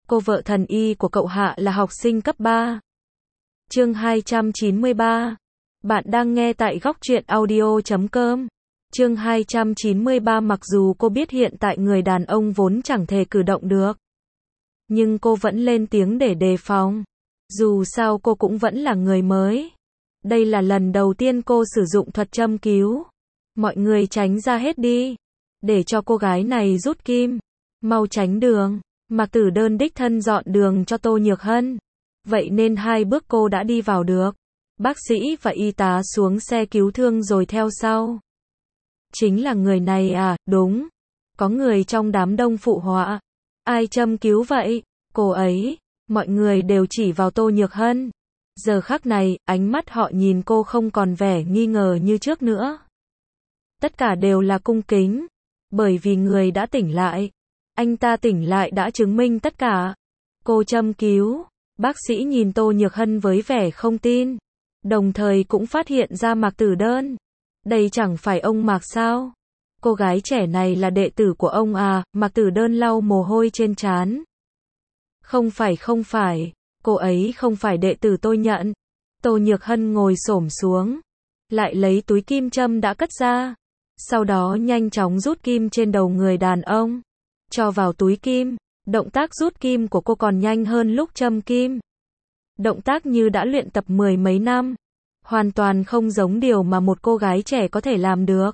Cô vợ thần y của cậu Hạ là học sinh cấp 3. Chương 293. Bạn đang nghe tại góc truyện audio.com. Chương 293. Mặc dù cô biết hiện tại người đàn ông vốn chẳng thể cử động được, nhưng cô vẫn lên tiếng để đề phòng. Dù sao cô cũng vẫn là người mới. Đây là lần đầu tiên cô sử dụng thuật châm cứu. Mọi người tránh ra hết đi, để cho cô gái này rút kim. Mau tránh đường. Mạc Tử Đơn đích thân dọn đường cho Tô Nhược Hân. Vậy nên 2 bước cô đã đi vào được. Bác sĩ và y tá xuống xe cứu thương rồi theo sau. Chính là người này à? Đúng. Có người trong đám đông phụ họa. Ai châm cứu vậy? Cô ấy. Mọi người đều chỉ vào Tô Nhược Hân. Giờ khắc này, ánh mắt họ nhìn cô không còn vẻ nghi ngờ như trước nữa. Tất cả đều là cung kính. Bởi vì người đã tỉnh lại. Anh ta tỉnh lại đã chứng minh tất cả. Cô châm cứu. Bác sĩ nhìn Tô Nhược Hân với vẻ không tin. Đồng thời cũng phát hiện ra Mạc Tử Đơn. Đây chẳng phải ông Mạc sao? Cô gái trẻ này là đệ tử của ông à? Mạc Tử Đơn lau mồ hôi trên trán. Không phải. Cô ấy không phải đệ tử tôi nhận. Tô Nhược Hân ngồi xổm xuống. Lại lấy túi kim châm đã cất ra. Sau đó nhanh chóng rút kim trên đầu người đàn ông. Cho vào túi kim. Động tác rút kim của cô còn nhanh hơn lúc châm kim. Động tác như đã luyện tập 10 mấy năm. Hoàn toàn không giống điều mà một cô gái trẻ có thể làm được.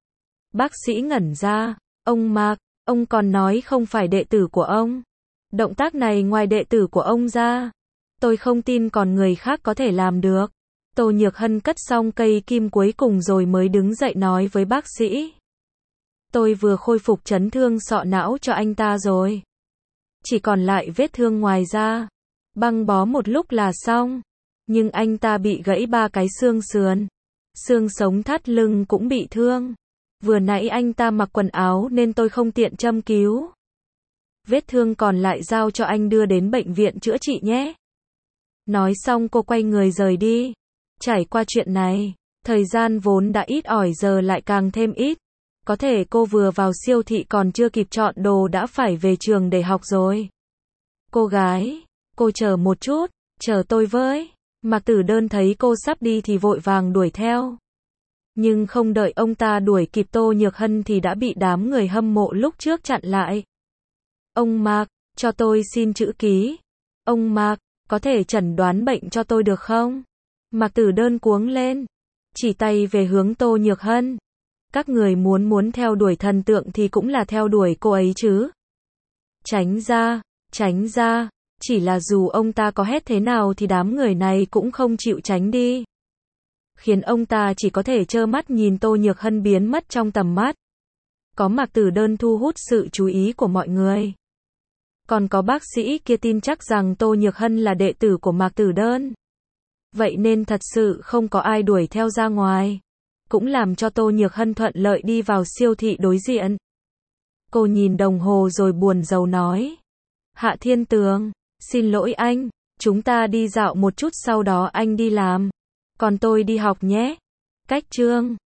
Bác sĩ ngẩn ra. Ông Mạc, ông còn nói không phải đệ tử của ông. Động tác này ngoài đệ tử của ông ra, tôi không tin còn người khác có thể làm được. Tô Nhược Hân cất xong cây kim cuối cùng rồi mới đứng dậy nói với bác sĩ. Tôi vừa khôi phục chấn thương sọ não cho anh ta rồi. Chỉ còn lại vết thương ngoài da. Băng bó một lúc là xong. Nhưng anh ta bị gãy 3 cái xương sườn. Xương sống thắt lưng cũng bị thương. Vừa nãy anh ta mặc quần áo nên tôi không tiện châm cứu. Vết thương còn lại giao cho anh đưa đến bệnh viện chữa trị nhé. Nói xong cô quay người rời đi. Trải qua chuyện này, thời gian vốn đã ít ỏi giờ lại càng thêm ít. Có thể cô vừa vào siêu thị còn chưa kịp chọn đồ đã phải về trường để học rồi. Cô gái, cô chờ một chút, chờ tôi với. Mạc Tử Đơn thấy cô sắp đi thì vội vàng đuổi theo. Nhưng không đợi ông ta đuổi kịp Tô Nhược Hân thì đã bị đám người hâm mộ lúc trước chặn lại. Ông Mạc, cho tôi xin chữ ký. Ông Mạc, có thể chẩn đoán bệnh cho tôi được không? Mạc Tử Đơn cuống lên, chỉ tay về hướng Tô Nhược Hân. Các người muốn theo đuổi thần tượng thì cũng là theo đuổi cô ấy chứ. Tránh ra, chỉ là dù ông ta có hét thế nào thì đám người này cũng không chịu tránh đi. Khiến ông ta chỉ có thể trơ mắt nhìn Tô Nhược Hân biến mất trong tầm mắt. Có Mạc Tử Đơn thu hút sự chú ý của mọi người. Còn có bác sĩ kia tin chắc rằng Tô Nhược Hân là đệ tử của Mạc Tử Đơn. Vậy nên thật sự không có ai đuổi theo ra ngoài. Cũng làm cho Tô Nhược Hân thuận lợi đi vào siêu thị đối diện. Cô nhìn đồng hồ rồi buồn rầu nói. Hạ Thiên Tường, xin lỗi anh, chúng ta đi dạo một chút sau đó anh đi làm. Còn tôi đi học nhé. Cách chương